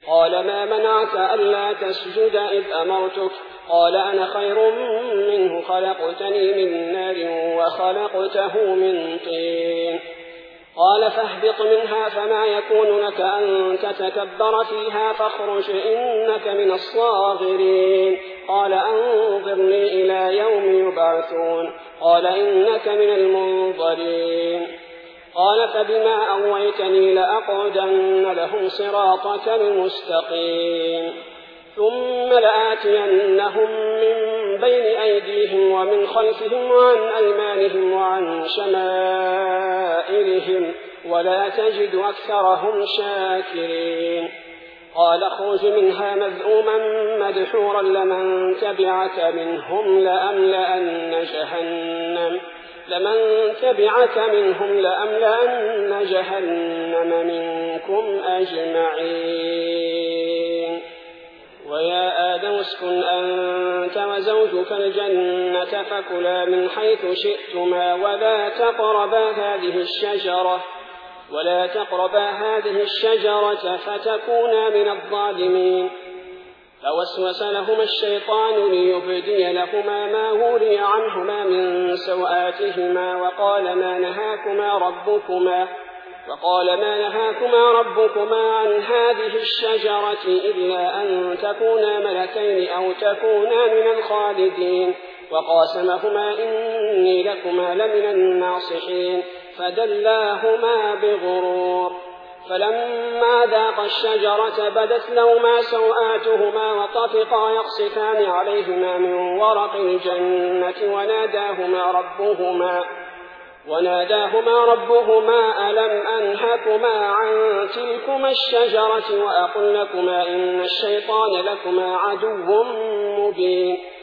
قال ما منعك ألا تسجد إذ أمرتك؟ قال أنا خير منه، خلقتني من نار وخلقته من طين. قال فاهبط منها فما يكون لك أن تتكبر فيها فاخرج إنك من الصاغرين. قال أنظرني إلى يوم يبعثون. قال إنك من المنظرين. قال فبما أغويتني لأقعدن لهم صراطك المستقيم ثم لآتينهم من بين أيديهم ومن خلفهم وعن أيمانهم وعن شمائلهم ولا تجد أكثرهم شاكرين. قال اخرج منها مذءوما مدحورا لمن تبعك منهم لأملأن جهنم منكم أجمعين. ويا آدم اسكن أنت وزوجك الجنة فكلا من حيث شئتما ولا تقربا هذه الشجرة فتكونا من الظالمين. فوسوس لهما الشيطان ليبدي لهما ما وري عنهما من سوآتهما وقال ما نهاكما ربكما عن هذه الشجرة إلا أن تكونا ملكين أو تكونا من الخالدين. وقاسمهما إني لكما لمن الناصحين فدلاهما بغرور. فلما ذاقا الشجرة بدت لهما سوآتهما وطفقا يخصفان عليهما من ورق الجنة وناداهما ربهما ألم أنهكما عن تلكما الشجرة وأقل لكما إن الشيطان لكما عدو مبين.